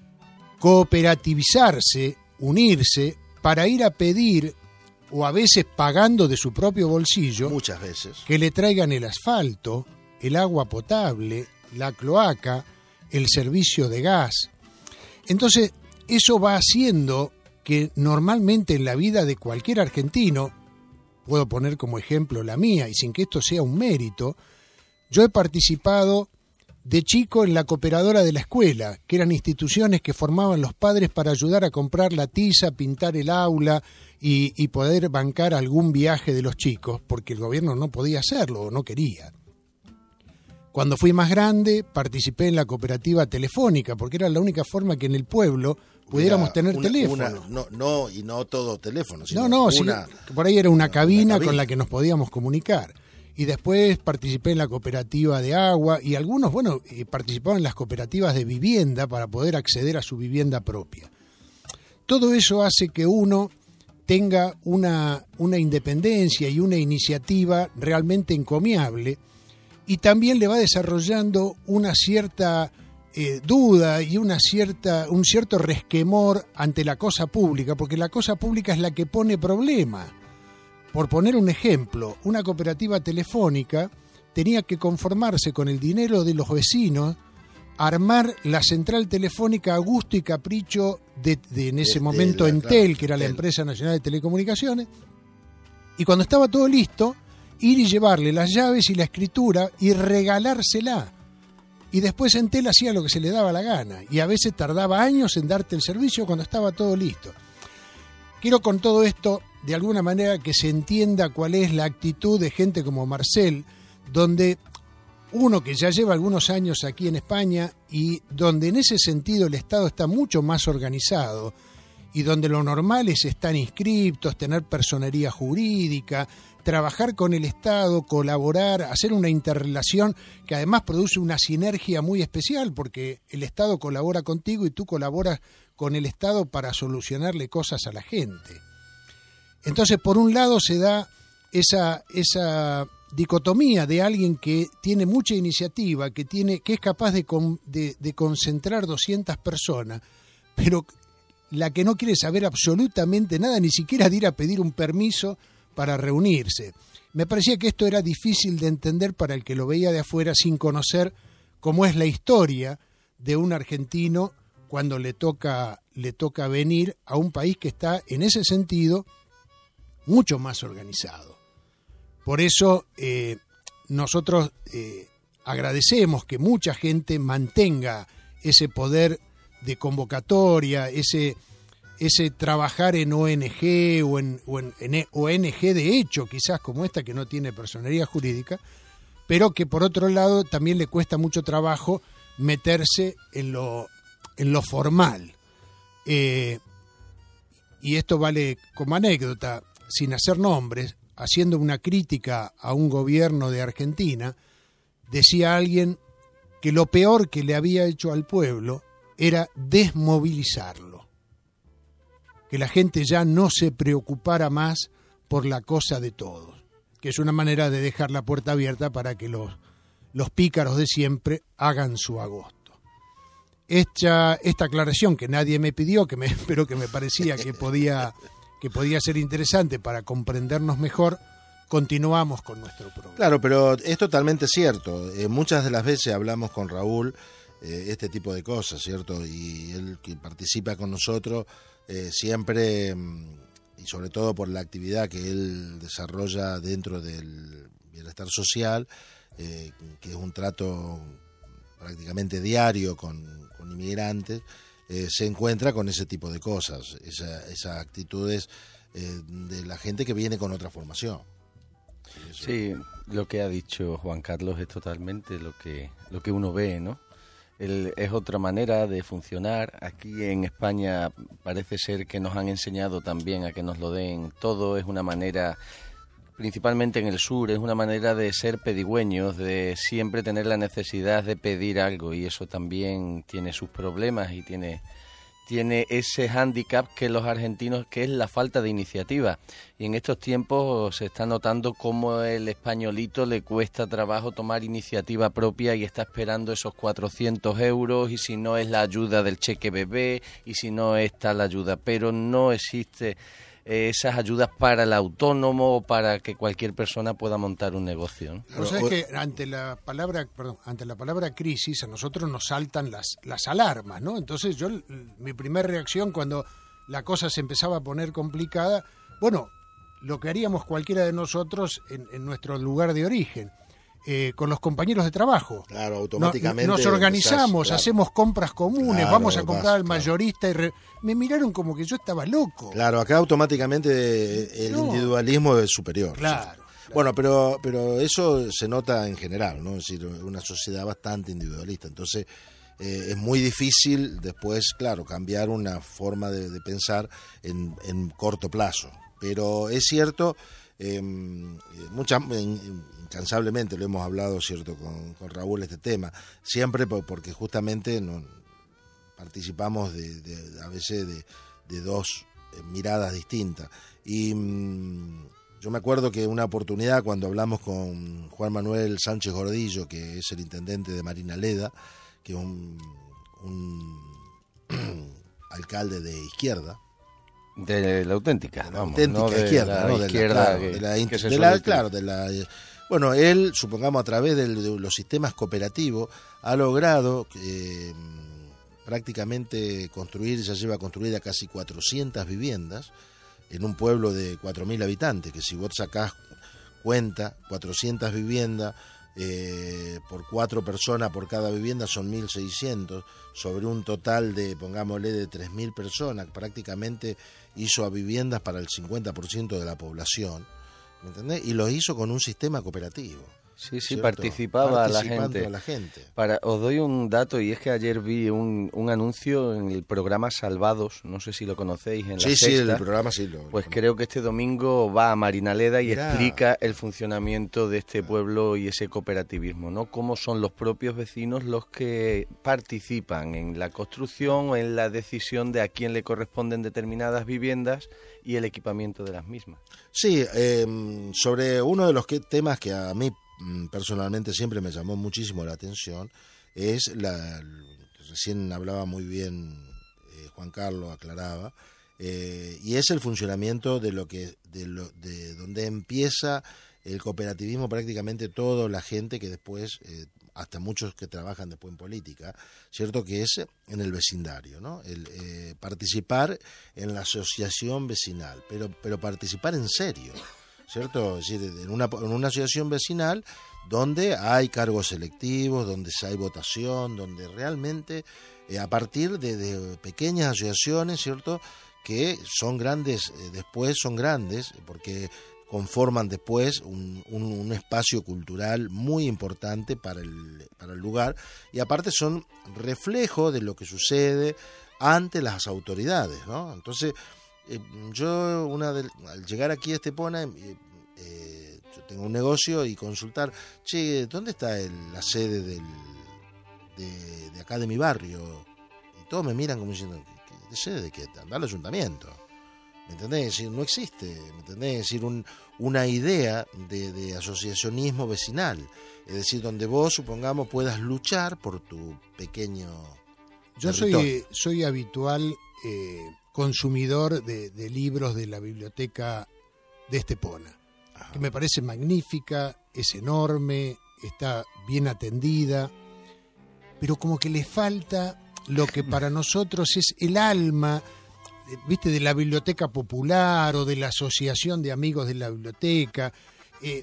cooperativizarse, unirse, para ir a pedir, o a veces pagando de su propio bolsillo, muchas veces, que le traigan el asfalto, el agua potable, la cloaca, el servicio de gas. Entonces, eso va haciendo que normalmente en la vida de cualquier argentino, puedo poner como ejemplo la mía, y sin que esto sea un mérito, yo he participado de chico en la cooperadora de la escuela, que eran instituciones que formaban los padres para ayudar a comprar la tiza, pintar el aula y, y poder bancar algún viaje de los chicos, porque el gobierno no podía hacerlo o no quería. Cuando fui más grande, participé en la cooperativa telefónica, porque era la única forma que en el pueblo pudiéramos una, tener una, teléfono. Una, no, no, y no todo teléfono, sino no, no, una, sí, por ahí era una, una, cabina una cabina con la que nos podíamos comunicar. Y después participé en la cooperativa de agua y algunos, bueno, participaban en las cooperativas de vivienda para poder acceder a su vivienda propia. Todo eso hace que uno tenga una, una independencia y una iniciativa realmente encomiable, y también le va desarrollando una cierta eh, duda y una cierta, un cierto resquemor ante la cosa pública, porque la cosa pública es la que pone problema. Por poner un ejemplo, una cooperativa telefónica tenía que conformarse con el dinero de los vecinos, armar la central telefónica a gusto y capricho de, de en ese de, momento de la, Entel, claro, que era Entel, la empresa nacional de telecomunicaciones, y cuando estaba todo listo, ir y llevarle las llaves y la escritura y regalársela. Y después Entel hacía lo que se le daba la gana, y a veces tardaba años en darte el servicio cuando estaba todo listo. Quiero con todo esto, de alguna manera, que se entienda cuál es la actitud de gente como Marcel, donde uno que ya lleva algunos años aquí en España y donde en ese sentido el Estado está mucho más organizado y donde lo normal es estar inscriptos, tener personería jurídica, trabajar con el Estado, colaborar, hacer una interrelación que además produce una sinergia muy especial, porque el Estado colabora contigo y tú colaboras con el Estado para solucionarle cosas a la gente. Entonces, por un lado se da esa, esa dicotomía de alguien que tiene mucha iniciativa, que, tiene, que es capaz de, de, de concentrar doscientas personas, pero la que no quiere saber absolutamente nada, ni siquiera de ir a pedir un permiso para reunirse. Me parecía que esto era difícil de entender para el que lo veía de afuera sin conocer cómo es la historia de un argentino cuando le toca, le toca venir a un país que está en ese sentido mucho más organizado. Por eso eh, nosotros eh, agradecemos que mucha gente mantenga ese poder de convocatoria, ese, ese trabajar en O N G o en, o en, en O N G de hecho, quizás como esta que no tiene personería jurídica, pero que por otro lado también le cuesta mucho trabajo meterse en lo, en lo formal. Eh, y esto vale como anécdota, sin hacer nombres, haciendo una crítica a un gobierno de Argentina, decía alguien que lo peor que le había hecho al pueblo era desmovilizarlo, que la gente ya no se preocupara más por la cosa de todos, que es una manera de dejar la puerta abierta para que los, los pícaros de siempre hagan su agosto. Esta, esta aclaración que nadie me pidió, que me, pero que me parecía que podía... que podía ser interesante para comprendernos mejor, continuamos con nuestro programa. Claro, pero es totalmente cierto. Eh, muchas de las veces hablamos con Raúl eh, este tipo de cosas, ¿cierto? Y él que participa con nosotros eh, siempre, y sobre todo por la actividad que él desarrolla dentro del bienestar social, eh, que es un trato prácticamente diario con, con inmigrantes, Eh, se encuentra con ese tipo de cosas, esa, esas actitudes eh, de la gente que viene con otra formación. Eso. Sí, lo que ha dicho Juan Carlos es totalmente lo que lo que uno ve, ¿no? El, es otra manera de funcionar. Aquí en España parece ser que nos han enseñado también a que nos lo den todo, es una manera principalmente en el sur, es una manera de ser pedigüeños, de siempre tener la necesidad de pedir algo, y eso también tiene sus problemas y tiene, tiene ese hándicap que los argentinos, que es la falta de iniciativa. Y en estos tiempos se está notando cómo el españolito le cuesta trabajo tomar iniciativa propia y está esperando esos cuatrocientos euros, y si no es la ayuda del cheque bebé, y si no está la ayuda, pero no existe esas ayudas para el autónomo o para que cualquier persona pueda montar un negocio, ¿no? O sea, es que ante la palabra, perdón, ante la palabra crisis a nosotros nos saltan las las alarmas, ¿no? Entonces yo, mi primera reacción cuando la cosa se empezaba a poner complicada, bueno, lo que haríamos cualquiera de nosotros en, en nuestro lugar de origen, eh, con los compañeros de trabajo. Claro, automáticamente. No, nos organizamos, empezás, claro. hacemos compras comunes, Claro, vamos a comprar vas, al claro. mayorista y re... me miraron como que yo estaba loco. Claro, acá automáticamente el No. individualismo es superior. Claro. ¿cierto? Bueno, pero pero eso se nota en general, ¿no? Es decir, una sociedad bastante individualista. Entonces, eh, es muy difícil después, claro, cambiar una forma de, de pensar en, en corto plazo. Pero es cierto, eh, muchas, incansablemente lo hemos hablado, cierto, con, con Raúl este tema, siempre por, porque justamente no, participamos de, de, a veces de, de dos eh, miradas distintas. Y mm, yo me acuerdo que una oportunidad cuando hablamos con Juan Manuel Sánchez Gordillo, que es el intendente de Marinaleda, que es un, un alcalde de izquierda, de la auténtica, de la vamos, auténtica no de izquierda, la ¿no? De la, izquierda claro, que- de la, que se de la- suele claro, de la, bueno, él, supongamos a través del- de los sistemas cooperativos, ha logrado eh, prácticamente construir, ya lleva construida casi cuatrocientas viviendas en un pueblo de cuatro mil habitantes, que si vos sacás cuenta, cuatrocientas viviendas, eh, por cuatro personas por cada vivienda son mil seiscientos, sobre un total de, pongámosle, de tres mil personas, prácticamente hizo a viviendas para el cincuenta por ciento de la población, ¿me entendés? Y lo hizo con un sistema cooperativo. Sí, sí, ¿cierto? participaba la Participando gente. a la gente. Para, os doy un dato, y es que ayer vi un, un anuncio en el programa Salvados, no sé si lo conocéis, en Sí, La sí, Sexta. el programa sí lo... Pues creo que este domingo va a Marinaleda y Mirá. explica el funcionamiento de este pueblo y ese cooperativismo, ¿no? Cómo son los propios vecinos los que participan en la construcción o en la decisión de a quién le corresponden determinadas viviendas y el equipamiento de las mismas. Sí, eh, sobre uno de los que, temas que a mí mm, personalmente siempre me llamó muchísimo la atención es la, recién hablaba muy bien eh, Juan Carlos, aclaraba, eh, y es el funcionamiento de lo que, de lo, de donde empieza el cooperativismo, prácticamente toda la gente que después, eh, hasta muchos que trabajan después en política, cierto, que es en el vecindario, ¿no? El eh, participar en la asociación vecinal, pero pero participar en serio, cierto, es decir, en una en una asociación vecinal donde hay cargos selectivos, donde hay votación, donde realmente eh, a partir de, de pequeñas asociaciones, cierto, que son grandes, eh, después son grandes porque conforman después un, un, un espacio cultural muy importante para el, para el lugar, y aparte son reflejo de lo que sucede ante las autoridades, ¿no? Entonces, eh, yo una de, al llegar aquí a Estepona, eh, eh, yo tengo un negocio y consultar, che, ¿dónde está el, la sede del, de, de acá de mi barrio? Y todos me miran como diciendo, ¿de sede de qué? Anda al ayuntamiento. ¿Me entendés? Es decir, no existe, ¿me entendés? Es decir, un, una idea de, de asociacionismo vecinal, es decir, donde vos, supongamos, puedas luchar por tu pequeño Yo territorio. soy, soy habitual eh, consumidor de, de libros de la biblioteca de Estepona, que me parece magnífica, es enorme, está bien atendida, pero como que le falta lo que para nosotros es el alma, viste, de la biblioteca popular o de la asociación de amigos de la biblioteca. Eh,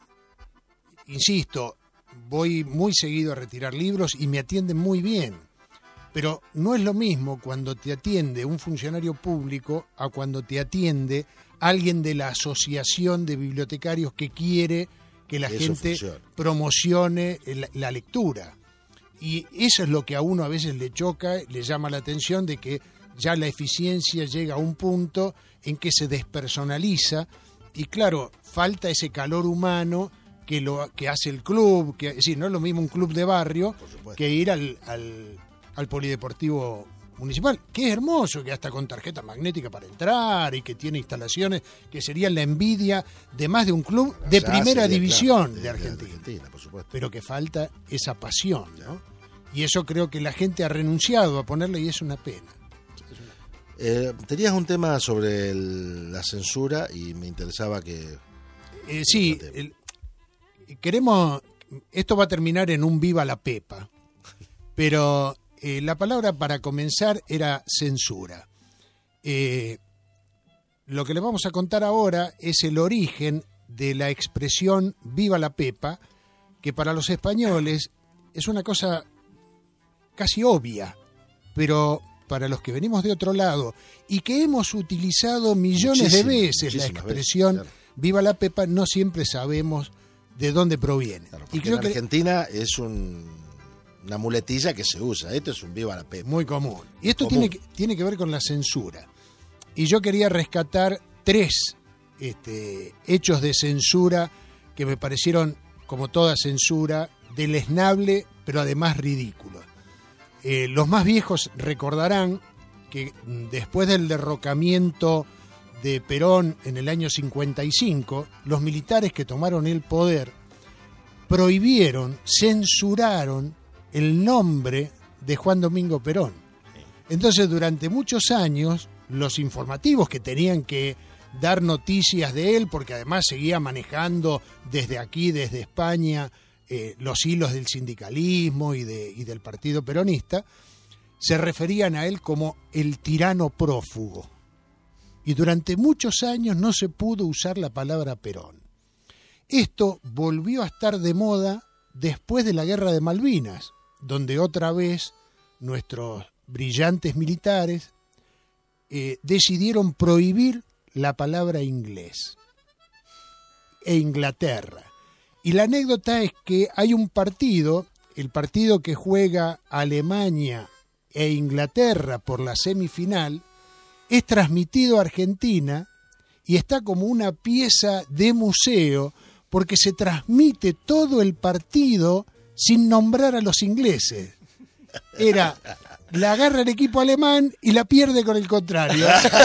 insisto, voy muy seguido a retirar libros y me atienden muy bien, pero no es lo mismo cuando te atiende un funcionario público a cuando te atiende alguien de la asociación de bibliotecarios que quiere que la Eso gente funciona. promocione la, la lectura. Y eso es lo que a uno a veces le choca, le llama la atención, de que ya la eficiencia llega a un punto en que se despersonaliza y claro, falta ese calor humano que lo que hace el club, que es decir, no es lo mismo un club de barrio que ir al, al, al polideportivo municipal, que es hermoso, que hasta con tarjeta magnética para entrar y que tiene instalaciones que serían la envidia de más de un club de O sea, primera sería, división claro, de, de Argentina, de Argentina, por supuesto. pero que falta esa pasión, ¿no? Y eso creo que la gente ha renunciado a ponerle y es una pena. Eh, tenías un tema sobre el- la censura y me interesaba que... Eh, sí, el- queremos, esto va a terminar en un viva la Pepa, pero eh, la palabra para comenzar era censura. Eh, lo que les vamos a contar ahora es el origen de la expresión viva la Pepa, que para los españoles es una cosa casi obvia, pero para los que venimos de otro lado y que hemos utilizado millones Muchísimo, de veces la muchísimas expresión veces, claro. viva la Pepa, no siempre sabemos de dónde proviene. Claro, y porque creo en que Argentina es un- una muletilla que se usa. Esto es un viva la Pepa. muy común. Y esto Común. tiene que, tiene que ver con la censura. Y yo quería rescatar tres este, hechos de censura que me parecieron, como toda censura, deleznable, pero además ridículo. Eh, los más viejos recordarán que mm, después del derrocamiento de Perón en el año cincuenta y cinco, los militares que tomaron el poder prohibieron, censuraron el nombre de Juan Domingo Perón. Entonces, durante muchos años, los informativos que tenían que dar noticias de él, porque además seguía manejando desde aquí, desde España, eh, los hilos del sindicalismo y, de, y del partido peronista, se referían a él como el tirano prófugo. Y durante muchos años no se pudo usar la palabra Perón. Esto volvió a estar de moda después de la Guerra de Malvinas, donde otra vez nuestros brillantes militares eh, decidieron prohibir la palabra inglés e Inglaterra. Y la anécdota es que hay un partido, el partido que juega Alemania e Inglaterra por la semifinal, es transmitido a Argentina y está como una pieza de museo porque se transmite todo el partido sin nombrar a los ingleses. Era, la agarra el equipo alemán y la pierde con el contrario.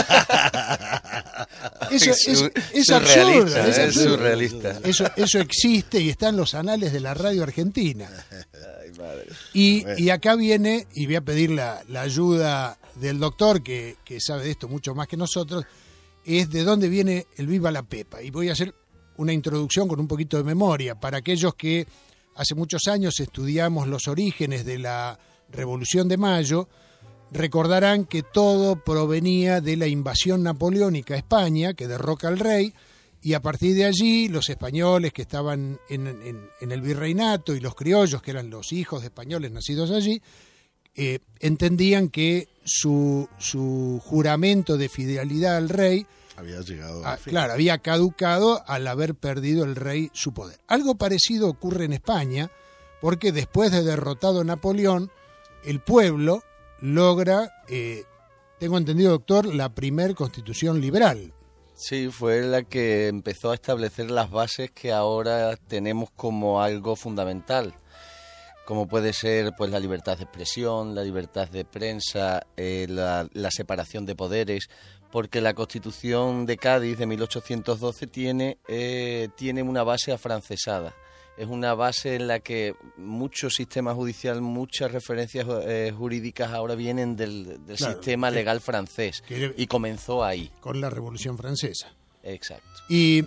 Eso es, es, es absurdo. Es Es absurdo. surrealista. Eso, eso existe y está en los anales de la radio argentina. Ay, madre. Y, y acá viene, y voy a pedir la, la ayuda del doctor, que, que sabe de esto mucho más que nosotros, es de dónde viene el Viva la Pepa. Y voy a hacer una introducción con un poquito de memoria. Para aquellos que hace muchos años estudiamos los orígenes de la Revolución de Mayo, recordarán que todo provenía de la invasión napoleónica a España, que derroca al rey, y a partir de allí los españoles que estaban en, en, en el virreinato y los criollos, que eran los hijos de españoles nacidos allí, eh, entendían que su, su juramento de fidelidad al rey Había llegado Ah, al fin. claro, había caducado al haber perdido el rey su poder. Algo parecido ocurre en España, porque después de derrotado Napoleón, el pueblo logra, eh, tengo entendido, doctor, la primer constitución liberal. Sí, fue la que empezó a establecer las bases que ahora tenemos como algo fundamental, como puede ser pues la libertad de expresión, la libertad de prensa, eh, la, la separación de poderes, porque la Constitución de Cádiz de mil ochocientos doce tiene, eh, tiene una base afrancesada. Es una base en la que mucho sistema judicial, muchas referencias eh, jurídicas ahora vienen del, del Claro, sistema que- legal francés que- y comenzó ahí. Con la Revolución Francesa. Exacto. ¿Y,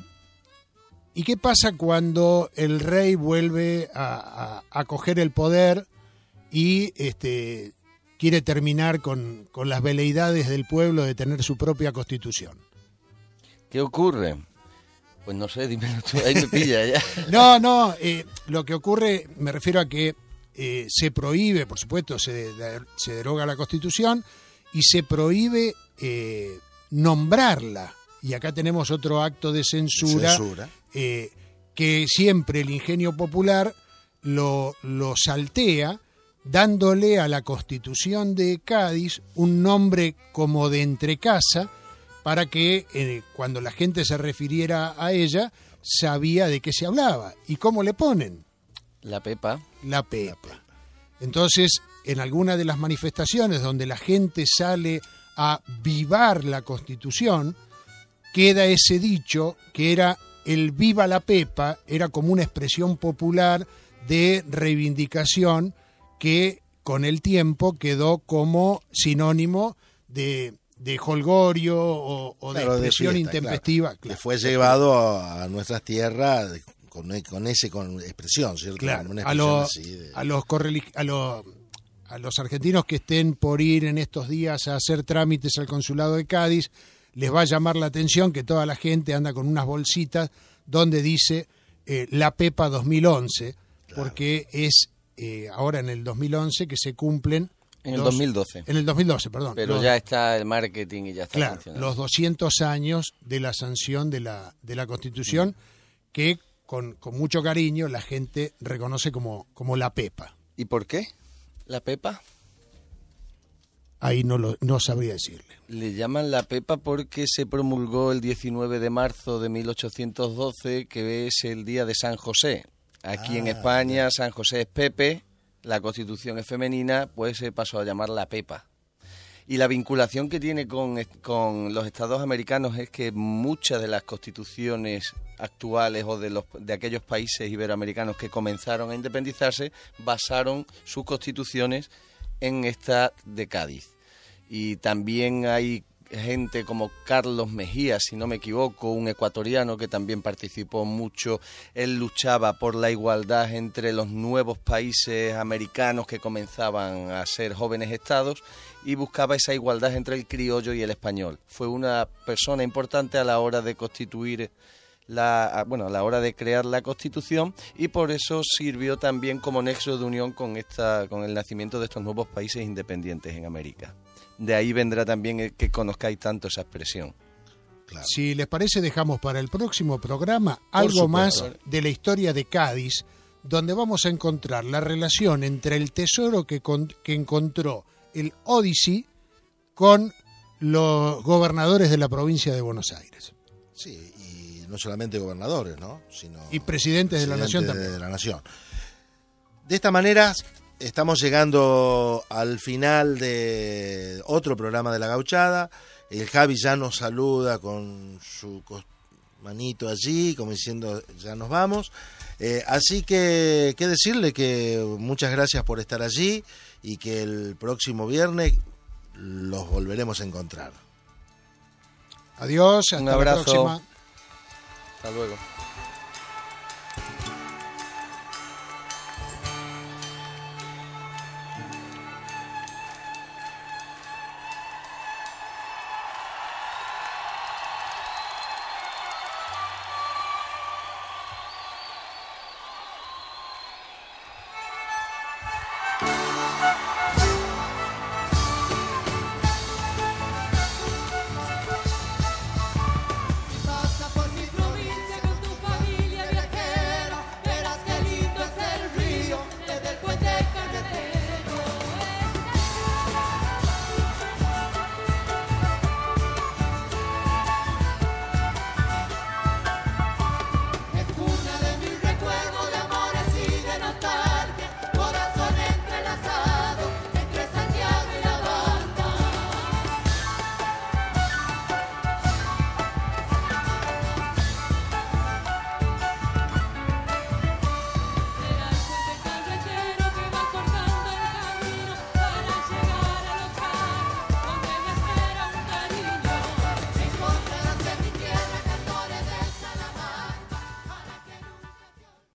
y qué pasa cuando el rey vuelve a, a, a coger el poder y este, quiere terminar con, con las veleidades del pueblo de tener su propia constitución? ¿Qué ocurre? Pues no sé, dímelo tú, ahí me pilla ya. No, no, eh, lo que ocurre, me refiero a que eh, se prohíbe, por supuesto, se, de- se deroga la Constitución y se prohíbe eh, nombrarla. Y acá tenemos otro acto de censura, Censura. eh, que siempre el ingenio popular lo, lo saltea, dándole a la Constitución de Cádiz un nombre como de entrecasa, para que eh, cuando la gente se refiriera a ella, sabía de qué se hablaba. ¿Y cómo le ponen? La Pepa. La Pepa. Entonces, en alguna de las manifestaciones donde la gente sale a vivar la Constitución, queda ese dicho que era el viva la Pepa, era como una expresión popular de reivindicación que con el tiempo quedó como sinónimo de, de jolgorio o, o de Claro, de expresión fiesta, intempestiva. claro. Claro. Que fue llevado a, a nuestras tierras de- con, con ese con expresión, ¿cierto? Claro, Una a, expresión lo- así de- a los correli- a, los a los argentinos que estén por ir en estos días a hacer trámites al consulado de Cádiz, les va a llamar la atención que toda la gente anda con unas bolsitas donde dice eh, La Pepa dos mil once, Claro. porque es eh, ahora en el dos mil once que se cumplen... En el los- dos mil doce. En el dos mil doce, perdón. Pero los- ya está el marketing y ya está Claro, funcionando. los doscientos años de la sanción de la, de la Constitución, que con, con mucho cariño la gente reconoce como, como la Pepa. ¿Y por qué? ¿La Pepa? Ahí no, lo, no sabría decirle. Le llaman la Pepa porque se promulgó el diecinueve de marzo de mil ochocientos doce, que es el día de San José. Aquí en Ah, España San José es Pepe, la Constitución es femenina, pues se pasó a llamar la Pepa. Y la vinculación que tiene con, con los estados americanos es que muchas de las constituciones actuales o de, los, de aquellos países iberoamericanos que comenzaron a independizarse basaron sus constituciones en esta de Cádiz. Y también hay gente como Carlos Mejía, si no me equivoco, un ecuatoriano que también participó mucho. Él luchaba por la igualdad entre los nuevos países americanos que comenzaban a ser jóvenes estados y buscaba esa igualdad entre el criollo y el español. Fue una persona importante a la hora de constituir la, bueno, a la hora de crear la Constitución, y por eso sirvió también como nexo de unión con esta, con el nacimiento de estos nuevos países independientes en América. De ahí vendrá también el que conozcáis tanto esa expresión. Claro. Si les parece, dejamos para el próximo programa Por algo supuesto. más de la historia de Cádiz, donde vamos a encontrar la relación entre el tesoro que, con- que encontró el Odyssey con los gobernadores de la provincia de Buenos Aires Sí, y no solamente gobernadores, ¿no? Sino y presidentes de la nación presidentes también. de la nación. De esta manera estamos llegando al final de otro programa de La Gauchada. El Javi ya nos saluda con su cos- manito allí, como diciendo ya nos vamos. Eh, así que, qué decirle que muchas gracias por estar allí y que el próximo viernes los volveremos a encontrar. Adiós, hasta Un la abrazo. próxima. Hasta luego.